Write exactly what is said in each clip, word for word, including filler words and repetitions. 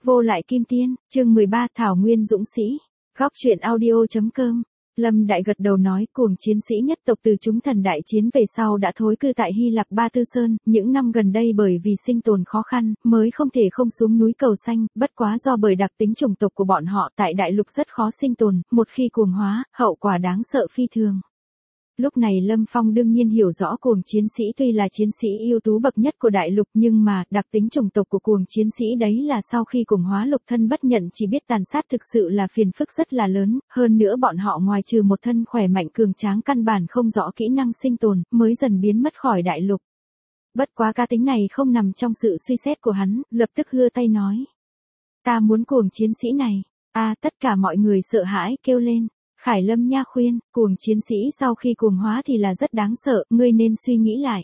Vô lại kim tiên, chương mười ba Thảo Nguyên Dũng Sĩ. Góc truyện audio.com. Lâm Đại gật đầu nói, cuồng chiến sĩ nhất tộc từ chúng thần đại chiến về sau đã thối cư tại Hy Lạp Ba Tư Sơn, những năm gần đây bởi vì sinh tồn khó khăn, mới không thể không xuống núi cầu xanh, bất quá do bởi đặc tính chủng tộc của bọn họ tại đại lục rất khó sinh tồn, một khi cuồng hóa, hậu quả đáng sợ phi thường. Lúc này Lâm Phong đương nhiên hiểu rõ cuồng chiến sĩ tuy là chiến sĩ ưu tú bậc nhất của đại lục nhưng mà đặc tính chủng tộc của cuồng chiến sĩ đấy là sau khi cuồng hóa lục thân bất nhận chỉ biết tàn sát thực sự là phiền phức rất là lớn, hơn nữa bọn họ ngoài trừ một thân khỏe mạnh cường tráng căn bản không rõ kỹ năng sinh tồn, mới dần biến mất khỏi đại lục. Bất quá cá tính này không nằm trong sự suy xét của hắn, lập tức hưa tay nói. Ta muốn cuồng chiến sĩ này. À, tất cả mọi người sợ hãi kêu lên. Khải Lâm nha khuyên, cuồng chiến sĩ sau khi cuồng hóa thì là rất đáng sợ, ngươi nên suy nghĩ lại.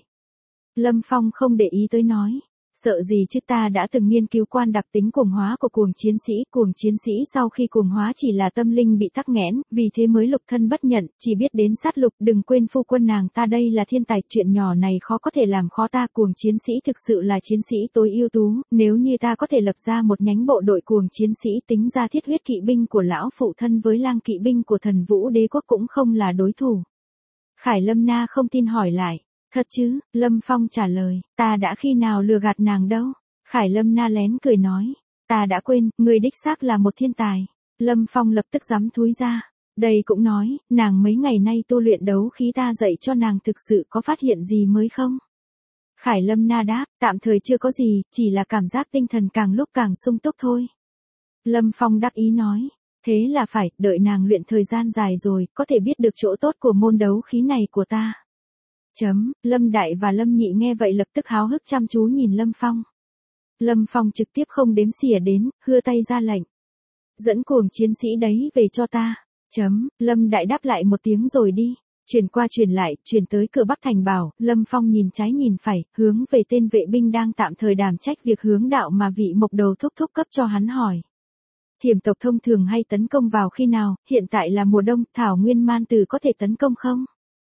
Lâm Phong không để ý tới nói, sợ gì chứ ta đã từng nghiên cứu quan đặc tính cuồng hóa của cuồng chiến sĩ, cuồng chiến sĩ sau khi cuồng hóa chỉ là tâm linh bị tắc nghẽn, vì thế mới lục thân bất nhận, chỉ biết đến sát lục, đừng quên phu quân nàng ta đây là thiên tài, chuyện nhỏ này khó có thể làm khó ta, cuồng chiến sĩ thực sự là chiến sĩ tối ưu tú, nếu như ta có thể lập ra một nhánh bộ đội cuồng chiến sĩ tính ra thiết huyết kỵ binh của lão phụ thân với lang kỵ binh của thần vũ đế quốc cũng không là đối thủ. Khải Lâm Na không tin hỏi lại. Thật chứ, Lâm Phong trả lời, ta đã khi nào lừa gạt nàng đâu. Khải Lâm Na lén cười nói, ta đã quên, người đích xác là một thiên tài. Lâm Phong lập tức giắm thúi ra, đây cũng nói, nàng mấy ngày nay tu luyện đấu khí ta dạy cho nàng thực sự có phát hiện gì mới không? Khải Lâm Na đáp, tạm thời chưa có gì, chỉ là cảm giác tinh thần càng lúc càng sung túc thôi. Lâm Phong đáp ý nói, thế là phải, đợi nàng luyện thời gian dài rồi, có thể biết được chỗ tốt của môn đấu khí này của ta. Chấm, Lâm Đại và Lâm Nhị nghe vậy lập tức háo hức chăm chú nhìn Lâm Phong. Lâm Phong trực tiếp không đếm xỉa đến, hưa tay ra lệnh. Dẫn cuồng chiến sĩ đấy về cho ta. Chấm, Lâm Đại đáp lại một tiếng rồi đi. Chuyển qua chuyển lại, chuyển tới cửa Bắc Thành bảo, Lâm Phong nhìn trái nhìn phải, hướng về tên vệ binh đang tạm thời đảm trách việc hướng đạo mà vị mộc đầu thúc thúc cấp cho hắn hỏi. Thiểm tộc thông thường hay tấn công vào khi nào, hiện tại là mùa đông, Thảo Nguyên Man Tử có thể tấn công không?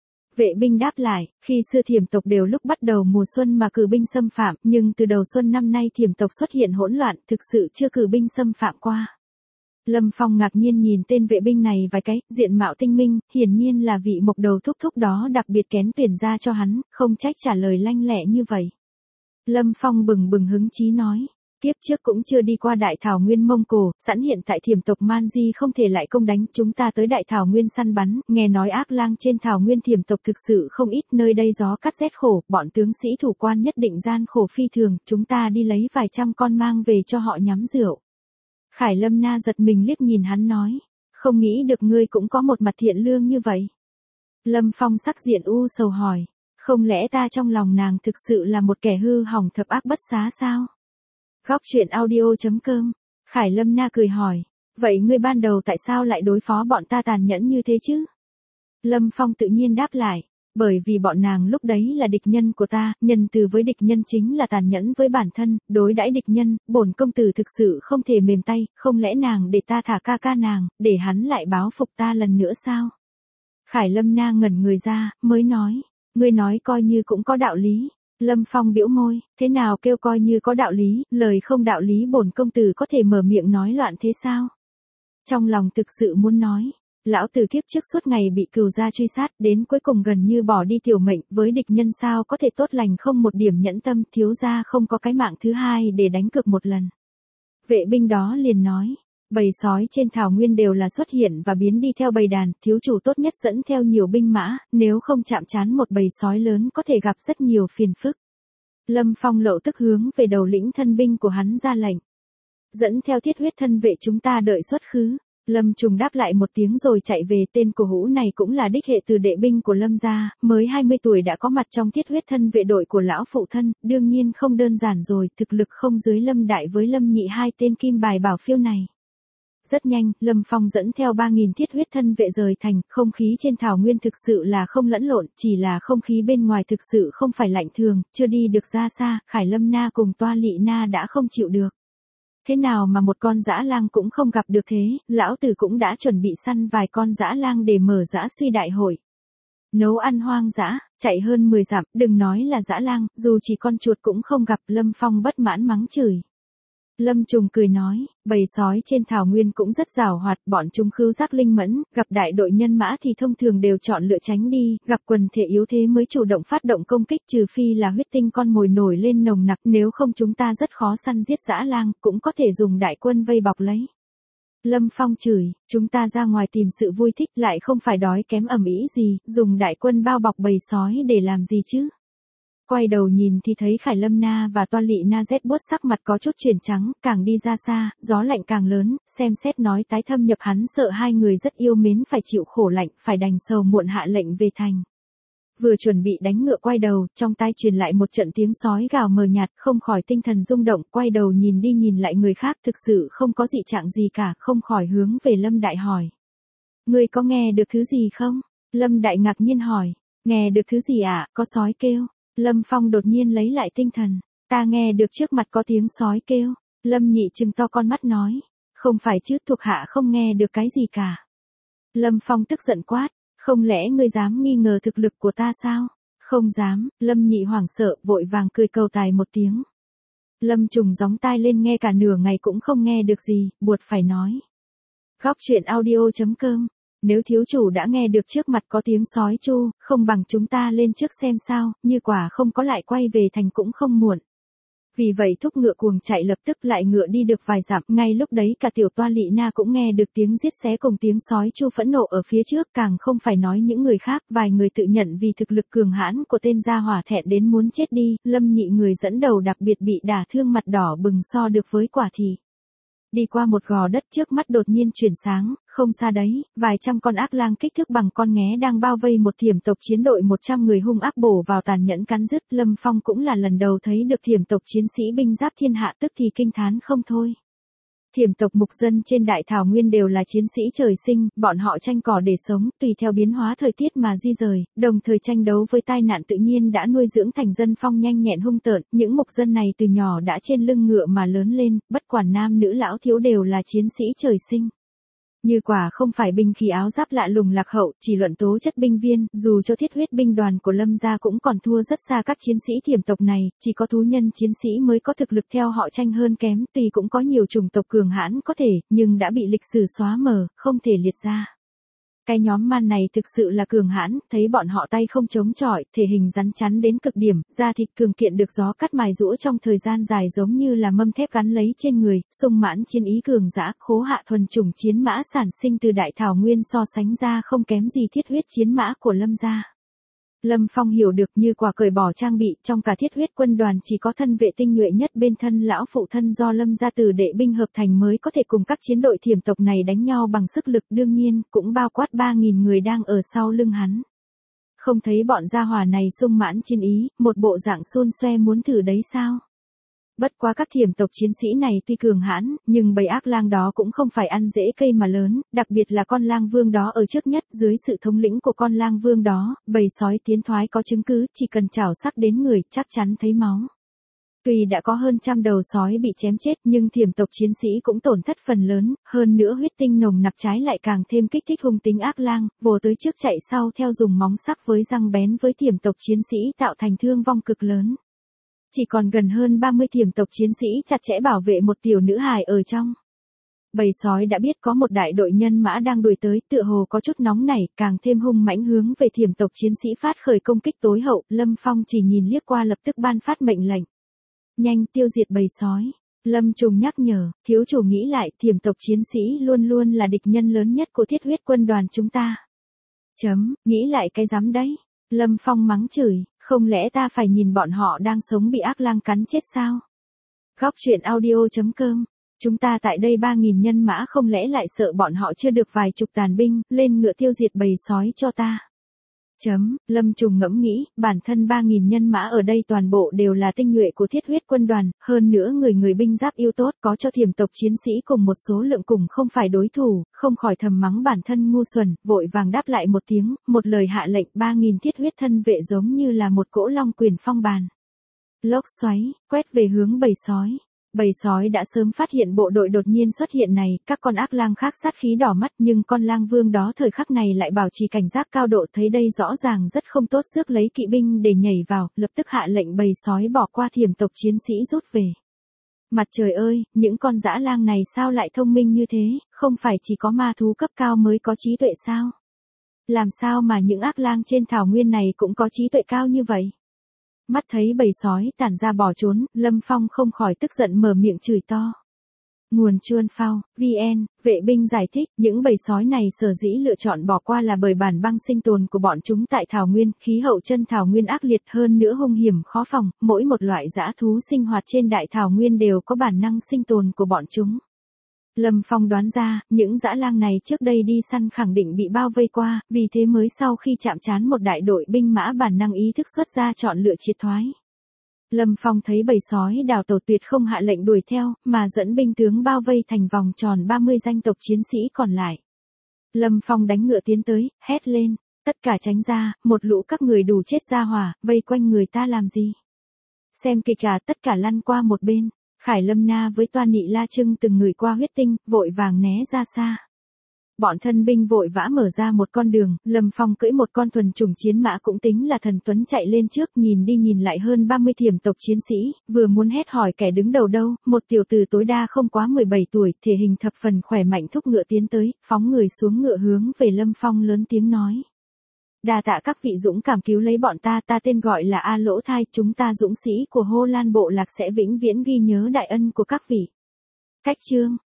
Vệ binh đáp lại, khi xưa thiểm tộc đều lúc bắt đầu mùa xuân mà cử binh xâm phạm, nhưng từ đầu xuân năm nay thiểm tộc xuất hiện hỗn loạn, thực sự chưa cử binh xâm phạm qua. Lâm Phong ngạc nhiên nhìn tên vệ binh này vài cái, diện mạo tinh minh, hiển nhiên là vị mộc đầu thúc thúc đó đặc biệt kén tuyển ra cho hắn, không trách trả lời lanh lẹ như vậy. Lâm Phong bừng bừng hứng chí nói. Tiếp trước cũng chưa đi qua Đại Thảo Nguyên Mông Cổ, sẵn hiện tại thiểm tộc Man Di không thể lại công đánh, chúng ta tới Đại Thảo Nguyên săn bắn, nghe nói ác lang trên Thảo Nguyên thiểm tộc thực sự không ít, nơi đây gió cắt rét khổ, bọn tướng sĩ thủ quan nhất định gian khổ phi thường, chúng ta đi lấy vài trăm con mang về cho họ nhắm rượu. Khải Lâm Na giật mình liếc nhìn hắn nói, không nghĩ được ngươi cũng có một mặt thiện lương như vậy. Lâm Phong sắc diện u sầu hỏi, không lẽ ta trong lòng nàng thực sự là một kẻ hư hỏng thập ác bất xá sao? Góc truyện audio.com. Khải Lâm Na cười hỏi, vậy ngươi ban đầu tại sao lại đối phó bọn ta tàn nhẫn như thế chứ? Lâm Phong tự nhiên đáp lại, bởi vì bọn nàng lúc đấy là địch nhân của ta, nhân từ với địch nhân chính là tàn nhẫn với bản thân, đối đãi địch nhân, bổn công tử thực sự không thể mềm tay, không lẽ nàng để ta thả ca ca nàng, để hắn lại báo phục ta lần nữa sao? Khải Lâm Na ngẩn người ra, mới nói, ngươi nói coi như cũng có đạo lý. Lâm Phong bĩu môi, thế nào kêu coi như có đạo lý, lời không đạo lý bổn công tử có thể mở miệng nói loạn thế sao? Trong lòng thực sự muốn nói, lão tử kiếp trước suốt ngày bị cừu gia truy sát, đến cuối cùng gần như bỏ đi tiểu mệnh, với địch nhân sao có thể tốt lành không một điểm nhẫn tâm, thiếu gia không có cái mạng thứ hai để đánh cược một lần. Vệ binh đó liền nói, bầy sói trên Thảo Nguyên đều là xuất hiện và biến đi theo bầy đàn, thiếu chủ tốt nhất dẫn theo nhiều binh mã, nếu không chạm trán một bầy sói lớn có thể gặp rất nhiều phiền phức. Lâm Phong lộ tức hướng về đầu lĩnh thân binh của hắn ra lệnh. Dẫn theo thiết huyết thân vệ chúng ta đợi xuất khứ. Lâm Trùng đáp lại một tiếng rồi chạy về, tên cổ hũ này cũng là đích hệ từ đệ binh của Lâm gia, mới hai mươi tuổi đã có mặt trong thiết huyết thân vệ đội của lão phụ thân, đương nhiên không đơn giản rồi, thực lực không dưới Lâm Đại với Lâm Nhị hai tên kim bài bảo phiêu này. Rất nhanh, Lâm Phong dẫn theo ba nghìn thiết huyết thân vệ rời thành, không khí trên Thảo Nguyên thực sự là không lẫn lộn, chỉ là không khí bên ngoài thực sự không phải lạnh thường, chưa đi được ra xa, Khải Lâm Na cùng Toa Lị Na đã không chịu được. Thế nào mà một con dã lang cũng không gặp được thế, lão tử cũng đã chuẩn bị săn vài con dã lang để mở dã suy đại hội. Nấu ăn hoang dã, chạy hơn mười dặm, đừng nói là dã lang, dù chỉ con chuột cũng không gặp, Lâm Phong bất mãn mắng chửi. Lâm Trùng cười nói, bầy sói trên thảo nguyên cũng rất giàu hoạt, bọn chúng khứu giác linh mẫn, gặp đại đội nhân mã thì thông thường đều chọn lựa tránh đi, gặp quần thể yếu thế mới chủ động phát động công kích, trừ phi là huyết tinh con mồi nổi lên nồng nặc, nếu không chúng ta rất khó săn giết dã lang, cũng có thể dùng đại quân vây bọc lấy. Lâm Phong chửi, chúng ta ra ngoài tìm sự vui thích lại không phải đói kém ẩm ĩ gì, dùng đại quân bao bọc bầy sói để làm gì chứ? Quay đầu nhìn thì thấy Khải Lâm Na và Toa Lị Na rét buốt sắc mặt có chút chuyển trắng, càng đi ra xa, gió lạnh càng lớn, xem xét nói tái thâm nhập hắn sợ hai người rất yêu mến phải chịu khổ lạnh, phải đành sầu muộn hạ lệnh về thành. Vừa chuẩn bị đánh ngựa quay đầu, trong tai truyền lại một trận tiếng sói gào mờ nhạt, không khỏi tinh thần rung động, quay đầu nhìn đi nhìn lại người khác, thực sự không có dị trạng gì cả, không khỏi hướng về Lâm Đại hỏi. Ngươi có nghe được thứ gì không? Lâm Đại ngạc nhiên hỏi, nghe được thứ gì ạ, à? Có sói kêu. Lâm Phong đột nhiên lấy lại tinh thần, ta nghe được trước mặt có tiếng sói kêu. Lâm Nhị trừng to con mắt nói, không phải chứ, thuộc hạ không nghe được cái gì cả. Lâm Phong tức giận quát, không lẽ ngươi dám nghi ngờ thực lực của ta sao? Không dám. Lâm Nhị hoảng sợ, vội vàng cười cầu tài một tiếng. Lâm Trùng gióng tai lên nghe cả nửa ngày cũng không nghe được gì, buột phải nói. Góc truyện audio chấm com. Nếu thiếu chủ đã nghe được trước mặt có tiếng sói chu, không bằng chúng ta lên trước xem sao, như quả không có lại quay về thành cũng không muộn. Vì vậy thúc ngựa cuồng chạy, lập tức lại ngựa đi được vài dặm, ngay lúc đấy cả tiểu Toa Lị Na cũng nghe được tiếng giết xé cùng tiếng sói chu phẫn nộ ở phía trước, càng không phải nói những người khác, vài người tự nhận vì thực lực cường hãn của tên gia hỏa thẹn đến muốn chết đi, Lâm Nhị người dẫn đầu đặc biệt bị đả thương mặt đỏ bừng so được với quả thị. Đi qua một gò đất trước mắt đột nhiên chuyển sáng, không xa đấy, vài trăm con ác lang kích thước bằng con nghé đang bao vây một thiểm tộc chiến đội một trăm người hung ác bổ vào tàn nhẫn cắn rứt. Lâm Phong cũng là lần đầu thấy được thiểm tộc chiến sĩ binh giáp thiên hạ, tức thì kinh thán không thôi. Thiểm tộc mục dân trên đại thảo nguyên đều là chiến sĩ trời sinh, bọn họ tranh cỏ để sống, tùy theo biến hóa thời tiết mà di rời, đồng thời tranh đấu với tai nạn tự nhiên đã nuôi dưỡng thành dân phong nhanh nhẹn hung tợn, những mục dân này từ nhỏ đã trên lưng ngựa mà lớn lên, bất quản nam nữ lão thiếu đều là chiến sĩ trời sinh. Như quả không phải binh khí áo giáp lạ lùng lạc hậu, chỉ luận tố chất binh viên, dù cho thiết huyết binh đoàn của Lâm gia cũng còn thua rất xa các chiến sĩ thiểm tộc này, chỉ có thú nhân chiến sĩ mới có thực lực theo họ tranh hơn kém, tuy cũng có nhiều chủng tộc cường hãn có thể, nhưng đã bị lịch sử xóa mờ, không thể liệt ra. Cái nhóm man này thực sự là cường hãn, thấy bọn họ tay không chống chọi, thể hình rắn chắn đến cực điểm, da thịt cường kiện được gió cắt mài rũa trong thời gian dài giống như là mâm thép gắn lấy trên người, sung mãn chiến ý cường dã, khố hạ thuần chủng chiến mã sản sinh từ đại thảo nguyên so sánh ra không kém gì thiết huyết chiến mã của Lâm gia. Lâm Phong hiểu được, như quả cởi bỏ trang bị, trong cả thiết huyết quân đoàn chỉ có thân vệ tinh nhuệ nhất bên thân lão phụ thân do Lâm gia từ đệ binh hợp thành mới có thể cùng các chiến đội thiểm tộc này đánh nhau bằng sức lực, đương nhiên, cũng bao quát ba nghìn người đang ở sau lưng hắn. Không thấy bọn gia hỏa này sung mãn chiến ý, một bộ dạng xôn xoe muốn thử đấy sao? Bất quá các thiểm tộc chiến sĩ này tuy cường hãn, nhưng bầy ác lang đó cũng không phải ăn dễ cây mà lớn, đặc biệt là con lang vương đó ở trước nhất, dưới sự thống lĩnh của con lang vương đó, bầy sói tiến thoái có chứng cứ, chỉ cần chảo sắc đến người, chắc chắn thấy máu. Tuy đã có hơn trăm đầu sói bị chém chết, nhưng thiểm tộc chiến sĩ cũng tổn thất phần lớn, hơn nữa huyết tinh nồng nặc trái lại càng thêm kích thích hung tính ác lang, vồ tới trước chạy sau theo dùng móng sắc với răng bén với thiểm tộc chiến sĩ tạo thành thương vong cực lớn. Chỉ còn gần hơn ba mươi thiểm tộc chiến sĩ chặt chẽ bảo vệ một tiểu nữ hài ở trong. Bầy sói đã biết có một đại đội nhân mã đang đuổi tới, tựa hồ có chút nóng nảy, càng thêm hung mãnh hướng về thiểm tộc chiến sĩ phát khởi công kích tối hậu, Lâm Phong chỉ nhìn liếc qua lập tức ban phát mệnh lệnh. Nhanh tiêu diệt bầy sói. Lâm Trùng nhắc nhở, thiếu chủ nghĩ lại, thiểm tộc chiến sĩ luôn luôn là địch nhân lớn nhất của thiết huyết quân đoàn chúng ta. Chấm, nghĩ lại cái dám đấy. Lâm Phong mắng chửi, không lẽ ta phải nhìn bọn họ đang sống bị ác lang cắn chết sao? Góc truyện audio chấm com. Chúng ta tại đây ba nghìn nhân mã, không lẽ lại sợ bọn họ chưa được vài chục tàn binh, lên ngựa tiêu diệt bầy sói cho ta. Chấm, Lâm Trùng ngẫm nghĩ, bản thân ba nghìn nhân mã ở đây toàn bộ đều là tinh nhuệ của thiết huyết quân đoàn, hơn nữa người người binh giáp yêu tốt, có cho thiểm tộc chiến sĩ cùng một số lượng cùng không phải đối thủ, không khỏi thầm mắng bản thân ngu xuẩn, vội vàng đáp lại một tiếng, một lời hạ lệnh, ba nghìn thiết huyết thân vệ giống như là một cỗ long quyền phong bàn. Lốc xoáy, quét về hướng bầy sói. Bầy sói đã sớm phát hiện bộ đội đột nhiên xuất hiện này, các con ác lang khác sát khí đỏ mắt, nhưng con lang vương đó thời khắc này lại bảo trì cảnh giác cao độ, thấy đây rõ ràng rất không tốt, rước lấy kỵ binh để nhảy vào, lập tức hạ lệnh bầy sói bỏ qua thiểm tộc chiến sĩ rút về. Mặt trời ơi, những con dã lang này sao lại thông minh như thế, không phải chỉ có ma thú cấp cao mới có trí tuệ sao? Làm sao mà những ác lang trên thảo nguyên này cũng có trí tuệ cao như vậy? Mắt thấy bầy sói tản ra bỏ trốn, Lâm Phong không khỏi tức giận mở miệng chửi to. Nguồn Chuan Phao, vê en, vệ binh giải thích, những bầy sói này sở dĩ lựa chọn bỏ qua là bởi bản băng sinh tồn của bọn chúng tại thảo nguyên, khí hậu chân thảo nguyên ác liệt hơn nữa hung hiểm khó phòng, mỗi một loại dã thú sinh hoạt trên đại thảo nguyên đều có bản năng sinh tồn của bọn chúng. Lâm Phong đoán ra, những dã lang này trước đây đi săn khẳng định bị bao vây qua, vì thế mới sau khi chạm trán một đại đội binh mã bản năng ý thức xuất ra chọn lựa triệt thoái. Lâm Phong thấy bầy sói đào tẩu tuyệt không hạ lệnh đuổi theo, mà dẫn binh tướng bao vây thành vòng tròn ba mươi danh tộc chiến sĩ còn lại. Lâm Phong đánh ngựa tiến tới, hét lên, tất cả tránh ra, một lũ các người đủ chết ra hỏa, vây quanh người ta làm gì? Xem kịch à, tất cả lăn qua một bên. Khải Lâm Na với Toa Nị La Trưng từng người qua huyết tinh, vội vàng né ra xa. Bọn thân binh vội vã mở ra một con đường, Lâm Phong cưỡi một con thuần chủng chiến mã cũng tính là thần tuấn chạy lên trước, nhìn đi nhìn lại hơn ba mươi thiểm tộc chiến sĩ, vừa muốn hét hỏi kẻ đứng đầu đâu, một tiểu tử tối đa không quá mười bảy tuổi, thể hình thập phần khỏe mạnh thúc ngựa tiến tới, phóng người xuống ngựa hướng về Lâm Phong lớn tiếng nói. Đa tạ các vị dũng cảm cứu lấy bọn ta, ta tên gọi là A Lỗ Thai, chúng ta dũng sĩ của Hô Lan Bộ Lạc sẽ vĩnh viễn ghi nhớ đại ân của các vị. Cách chương